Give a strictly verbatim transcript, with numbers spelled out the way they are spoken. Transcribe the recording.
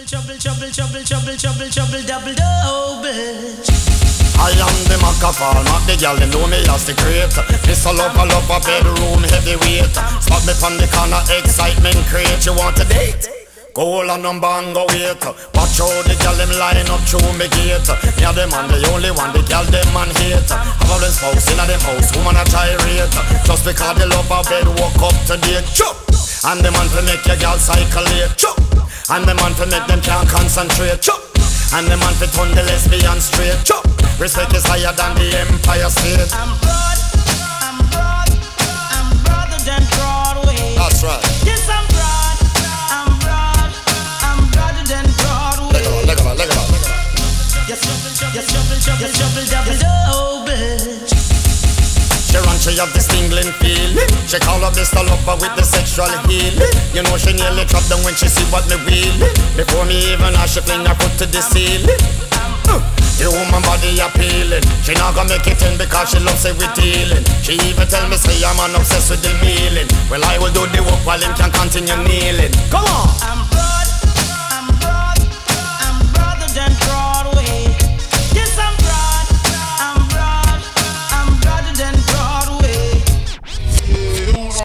trouble, trouble, trouble, trouble, trouble, trouble, double, oh, bitch. I am the Macafal, not the girl, them know me as the creator. This a love, a love, a bedroom heavyweight. Spot me from the corner, excitement create. You want a date? Call a number and go wait. Watch how the girl them line up through me gate. Me a the man, the only one, the girl them man hate. Have all them spouse in a them house, woman a gyrate. Just because the love a bed walk up to date. Chop! And the man to make your girl cyclate. Chop! And the man to make them can't concentrate. Chop! And the man to turn the lesbian straight. Chop! Respect is higher than the Empire State. I'm broad, I'm broad, I'm broader than Broadway. That's right. Yes, I'm broad, I'm broad, I'm broader than Broadway. Leg it up, leg it up, leg it up. Yes, trouble, yes, trouble, trouble, trouble, double, oh, bitch. She run, she have this tingling feeling. She call up Mister Lover with the sexual healing. You know she nearly dropped down when she see what me wheeling. Before me even ask, she fling her foot to the ceiling. uh, The woman body appealing. She not gonna make it in because she loves it with dealing. She even tell me say I'm an obsessed with the kneeling. Well I will do the work while him can continue kneeling. Come on. I'm